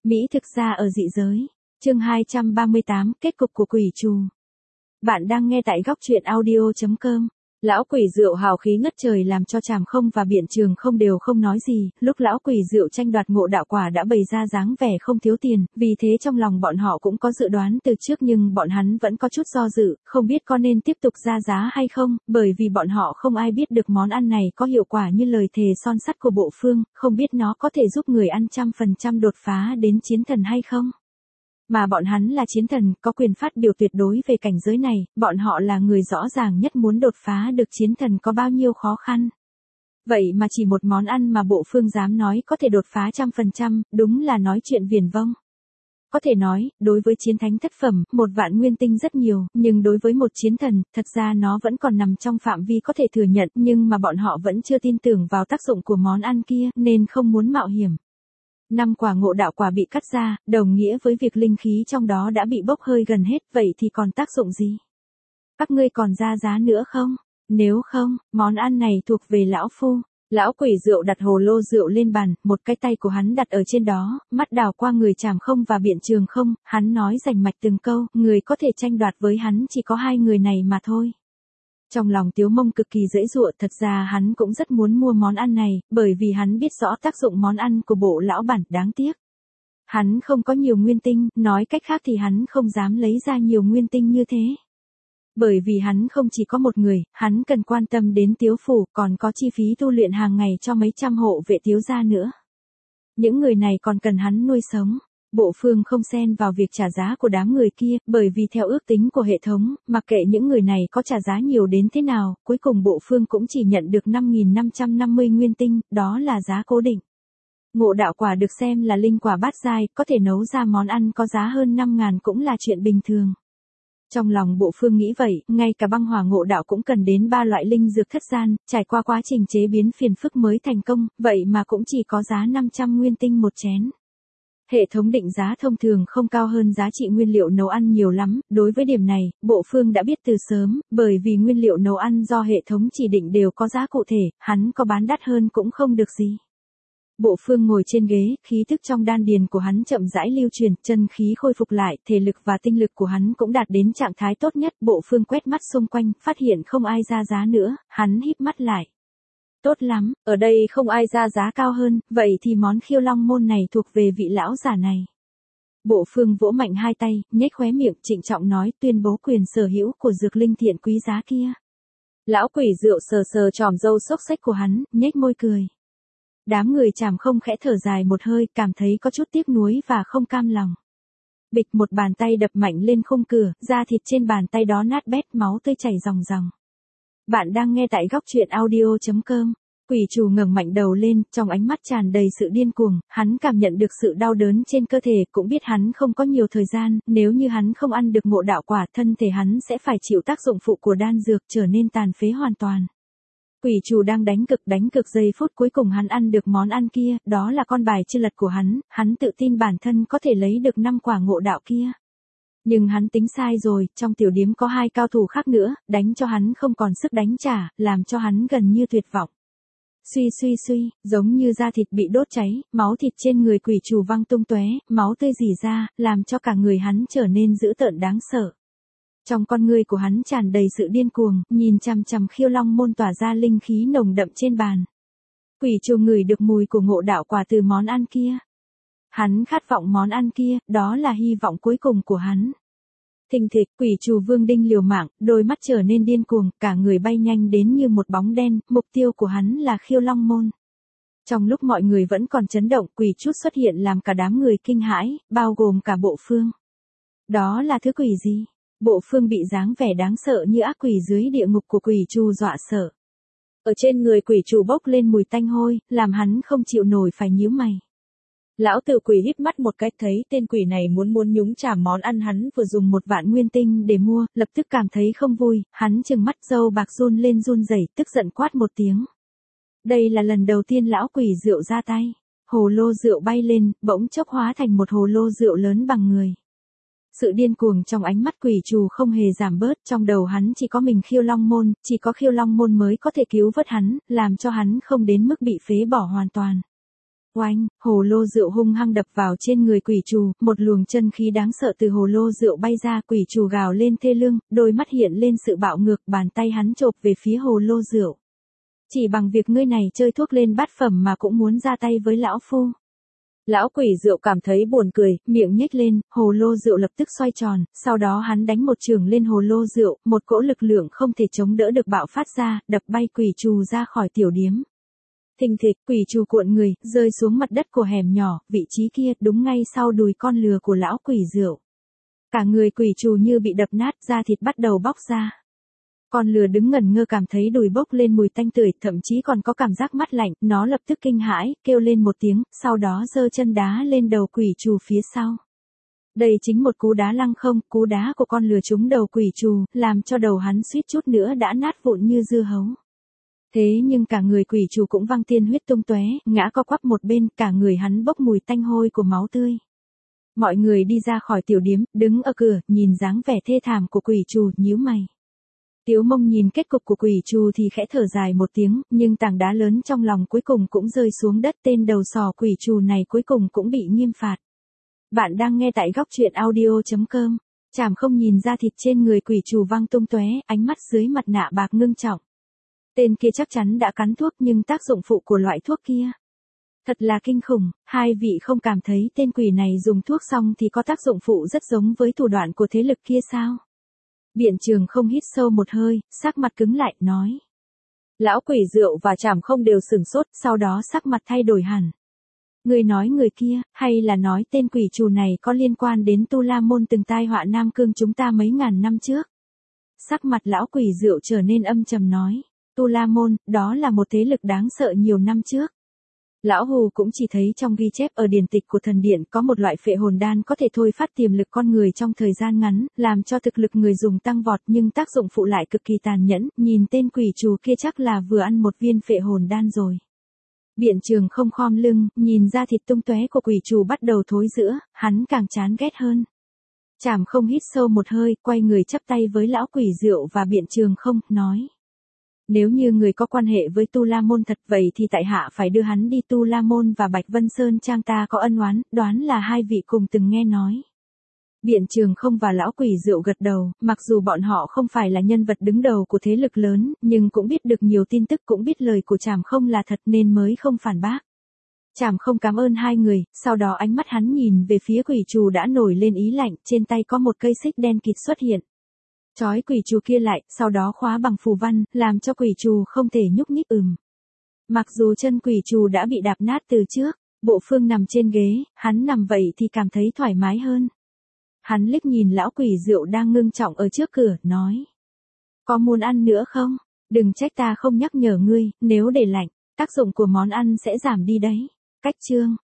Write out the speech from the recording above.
Mỹ thực ra ở dị giới. Chương 238, kết cục của quỷ trù. Bạn đang nghe tại góc truyện audio.com. Lão quỷ rượu hào khí ngất trời làm cho Trảm Không và Biện Trường Không đều không nói gì, lúc lão quỷ rượu tranh đoạt ngộ đạo quả đã bày ra dáng vẻ không thiếu tiền, vì thế trong lòng bọn họ cũng có dự đoán từ trước nhưng bọn hắn vẫn có chút do dự, không biết có nên tiếp tục ra giá hay không, bởi vì bọn họ không ai biết được món ăn này có hiệu quả như lời thề son sắt của bộ phương, không biết nó có thể giúp người ăn 100% đột phá đến chiến thần hay không. Mà bọn hắn là chiến thần, có quyền phát biểu tuyệt đối về cảnh giới này, bọn họ là người rõ ràng nhất muốn đột phá được chiến thần có bao nhiêu khó khăn. Vậy mà chỉ một món ăn mà bộ phương dám nói có thể đột phá 100%, đúng là nói chuyện viển vông. Có thể nói, đối với chiến thánh thất phẩm, 1.000.000 nguyên tinh rất nhiều, nhưng đối với một chiến thần, thật ra nó vẫn còn nằm trong phạm vi có thể thừa nhận, nhưng mà bọn họ vẫn chưa tin tưởng vào tác dụng của món ăn kia, nên không muốn mạo hiểm. 5 quả ngộ đạo quả bị cắt ra, đồng nghĩa với việc linh khí trong đó đã bị bốc hơi gần hết, vậy thì còn tác dụng gì? Các ngươi còn ra giá nữa không? Nếu không, món ăn này thuộc về lão phu. Lão quỷ rượu đặt hồ lô rượu lên bàn, một cái tay của hắn đặt ở trên đó, mắt đảo qua người Trảm Không và Biện Trường Không, hắn nói rành mạch từng câu, người có thể tranh đoạt với hắn chỉ có hai người này mà thôi. Trong lòng Tiếu Mông cực kỳ dễ dụa, thật ra hắn cũng rất muốn mua món ăn này, bởi vì hắn biết rõ tác dụng món ăn của bộ lão bản, đáng tiếc. Hắn không có nhiều nguyên tinh, nói cách khác thì hắn không dám lấy ra nhiều nguyên tinh như thế. Bởi vì hắn không chỉ có một người, hắn cần quan tâm đến Tiếu phủ, còn có chi phí tu luyện hàng ngày cho mấy trăm hộ vệ Tiếu gia nữa. Những người này còn cần hắn nuôi sống. Bộ phương không xen vào việc trả giá của đám người kia, bởi vì theo ước tính của hệ thống, mặc kệ những người này có trả giá nhiều đến thế nào, cuối cùng bộ phương cũng chỉ nhận được 5.550 nguyên tinh, đó là giá cố định. Ngộ đạo quả được xem là linh quả bát giai, có thể nấu ra món ăn có giá hơn 5.000 cũng là chuyện bình thường. Trong lòng bộ phương nghĩ vậy, ngay cả băng hỏa ngộ đạo cũng cần đến 3 loại linh dược thất gian, trải qua quá trình chế biến phiền phức mới thành công, vậy mà cũng chỉ có giá 500 nguyên tinh một chén. Hệ thống định giá thông thường không cao hơn giá trị nguyên liệu nấu ăn nhiều lắm, đối với điểm này, bộ phương đã biết từ sớm, bởi vì nguyên liệu nấu ăn do hệ thống chỉ định đều có giá cụ thể, hắn có bán đắt hơn cũng không được gì. Bộ phương ngồi trên ghế, khí thức trong đan điền của hắn chậm rãi lưu truyền, chân khí khôi phục lại, thể lực và tinh lực của hắn cũng đạt đến trạng thái tốt nhất, bộ phương quét mắt xung quanh, phát hiện không ai ra giá nữa, hắn híp mắt lại. Tốt lắm, ở đây không ai ra giá cao hơn, vậy thì món khiêu long môn này thuộc về vị lão giả này. Bộ phương vỗ mạnh hai tay, nhếch khóe miệng, trịnh trọng nói, tuyên bố quyền sở hữu của dược linh thiện quý giá kia. Lão quỷ rượu sờ sờ tròm râu xốc xếch của hắn, nhếch môi cười. Đám người Trảm Không khẽ thở dài một hơi, cảm thấy có chút tiếc nuối và không cam lòng. Bịch, một bàn tay đập mạnh lên khung cửa, da thịt trên bàn tay đó nát bét, máu tươi chảy ròng ròng. Bạn đang nghe tại góc truyện audio.com. Quỷ trù ngẩng mạnh đầu lên, trong ánh mắt tràn đầy sự điên cuồng, hắn cảm nhận được sự đau đớn trên cơ thể, cũng biết hắn không có nhiều thời gian, nếu như hắn không ăn được ngộ đạo quả, thân thể hắn sẽ phải chịu tác dụng phụ của đan dược, trở nên tàn phế hoàn toàn. Quỷ trù đang đánh cực giây phút cuối cùng hắn ăn được món ăn kia, đó là con bài chưa lật của hắn tự tin bản thân có thể lấy được 5 quả ngộ đạo kia. Nhưng hắn tính sai rồi, trong tiểu điếm có 2 cao thủ khác nữa, đánh cho hắn không còn sức đánh trả, làm cho hắn gần như tuyệt vọng. Suy, giống như da thịt bị đốt cháy, máu thịt trên người quỷ trù văng tung tóe, máu tươi rỉ ra, làm cho cả người hắn trở nên dữ tợn đáng sợ. Trong con ngươi của hắn tràn đầy sự điên cuồng, nhìn chằm chằm khiêu long môn tỏa ra linh khí nồng đậm trên bàn. Quỷ trù ngửi được mùi của ngộ đạo quả từ món ăn kia. Hắn khát vọng món ăn kia, đó là hy vọng cuối cùng của hắn. Thình thịch, quỷ trù vương đinh liều mạng, đôi mắt trở nên điên cuồng, cả người bay nhanh đến như một bóng đen, mục tiêu của hắn là khiêu long môn. Trong lúc mọi người vẫn còn chấn động, quỷ chút xuất hiện làm cả đám người kinh hãi, bao gồm cả bộ phương. Đó là thứ quỷ gì? Bộ phương bị dáng vẻ đáng sợ như ác quỷ dưới địa ngục của quỷ trù dọa sợ. Ở trên người quỷ trù bốc lên mùi tanh hôi, làm hắn không chịu nổi phải nhíu mày. Lão tử quỷ híp mắt một cái, thấy tên quỷ này muốn nhúng chàm món ăn hắn vừa dùng 1.000.000 nguyên tinh để mua, lập tức cảm thấy không vui, hắn trừng mắt râu bạc run lên run rẩy, tức giận quát một tiếng. Đây là lần đầu tiên lão quỷ rượu ra tay, hồ lô rượu bay lên, bỗng chốc hóa thành một hồ lô rượu lớn bằng người. Sự điên cuồng trong ánh mắt quỷ trù không hề giảm bớt, trong đầu hắn chỉ có mình khiêu long môn, chỉ có khiêu long môn mới có thể cứu vớt hắn, làm cho hắn không đến mức bị phế bỏ hoàn toàn. Oanh, hồ lô rượu hung hăng đập vào trên người quỷ trù, một luồng chân khí đáng sợ từ hồ lô rượu bay ra, quỷ trù gào lên thê lương, đôi mắt hiện lên sự bạo ngược, bàn tay hắn chộp về phía hồ lô rượu. Chỉ bằng việc ngươi này chơi thuốc lên bát phẩm mà cũng muốn ra tay với lão phu. Lão quỷ rượu cảm thấy buồn cười, miệng nhếch lên, hồ lô rượu lập tức xoay tròn, sau đó hắn đánh một chưởng lên hồ lô rượu, một cỗ lực lượng không thể chống đỡ được bạo phát ra, đập bay quỷ trù ra khỏi tiểu điếm. Thình thịch, quỷ trù cuộn người, rơi xuống mặt đất của hẻm nhỏ, vị trí kia đúng ngay sau đùi con lừa của lão quỷ rượu. Cả người quỷ trù như bị đập nát, da thịt bắt đầu bóc ra. Con lừa đứng ngẩn ngơ cảm thấy đùi bốc lên mùi tanh tưởi, thậm chí còn có cảm giác mát lạnh, nó lập tức kinh hãi, kêu lên một tiếng, sau đó giơ chân đá lên đầu quỷ trù phía sau. Đây chính một cú đá lăng không, cú đá của con lừa trúng đầu quỷ trù, làm cho đầu hắn suýt chút nữa đã nát vụn như dưa hấu. Thế nhưng cả người quỷ trù cũng văng tiên huyết tung tóe, ngã co quắp một bên, cả người hắn bốc mùi tanh hôi của máu tươi. Mọi người đi ra khỏi tiểu điếm, đứng ở cửa, nhìn dáng vẻ thê thảm của quỷ trù, nhíu mày. Tiếu Mông nhìn kết cục của quỷ trù thì khẽ thở dài một tiếng, nhưng tảng đá lớn trong lòng cuối cùng cũng rơi xuống đất, tên đầu sò quỷ trù này cuối cùng cũng bị nghiêm phạt. Bạn đang nghe tại góc truyện audio.com. Chảm không nhìn ra thịt trên người quỷ trù văng tung tóe, ánh mắt dưới mặt nạ bạc ngưng trọng. Tên kia chắc chắn đã cắn thuốc, nhưng tác dụng phụ của loại thuốc kia thật là kinh khủng, hai vị không cảm thấy tên quỷ này dùng thuốc xong thì có tác dụng phụ rất giống với thủ đoạn của thế lực kia sao? Biện Trường không hít sâu một hơi, sắc mặt cứng lại, nói. Lão quỷ rượu và Trảm không đều sửng sốt, sau đó sắc mặt thay đổi hẳn. Người nói người kia, hay là nói tên quỷ trù này có liên quan đến Tu La Môn từng tai họa Nam Cương chúng ta mấy ngàn năm trước? Sắc mặt lão quỷ rượu trở nên âm trầm nói. Tu La Môn, đó là một thế lực đáng sợ nhiều năm trước. Lão Hù cũng chỉ thấy trong ghi chép ở điển tịch của thần điện có một loại phệ hồn đan có thể thôi phát tiềm lực con người trong thời gian ngắn, làm cho thực lực người dùng tăng vọt, nhưng tác dụng phụ lại cực kỳ tàn nhẫn, nhìn tên quỷ trù kia chắc là vừa ăn một viên phệ hồn đan rồi. Biện Trường không khom lưng, nhìn ra thịt tung tóe của quỷ trù bắt đầu thối rữa, hắn càng chán ghét hơn. Trảm không hít sâu một hơi, quay người chắp tay với lão quỷ rượu và Biện Trường không, nói. Nếu như người có quan hệ với Tu La Môn thật vậy thì tại hạ phải đưa hắn đi. Tu La Môn và Bạch Vân Sơn Trang ta có ân oán, đoán là hai vị cùng từng nghe nói. Biện Trường không và lão quỷ rượu gật đầu, mặc dù bọn họ không phải là nhân vật đứng đầu của thế lực lớn, nhưng cũng biết được nhiều tin tức, cũng biết lời của Trảm không là thật nên mới không phản bác. Trảm không cảm ơn hai người, sau đó ánh mắt hắn nhìn về phía quỷ trù đã nổi lên ý lạnh, trên tay có một cây xích đen kịt xuất hiện. Chói quỷ trù kia lại, sau đó khóa bằng phù văn, làm cho quỷ trù không thể nhúc nhích. Mặc dù chân quỷ trù đã bị đạp nát từ trước, Bộ Phương nằm trên ghế, hắn nằm vậy thì cảm thấy thoải mái hơn. Hắn liếc nhìn lão quỷ rượu đang ngưng trọng ở trước cửa, nói. Có muốn ăn nữa không? Đừng trách ta không nhắc nhở ngươi, nếu để lạnh, tác dụng của món ăn sẽ giảm đi đấy. Cách chương.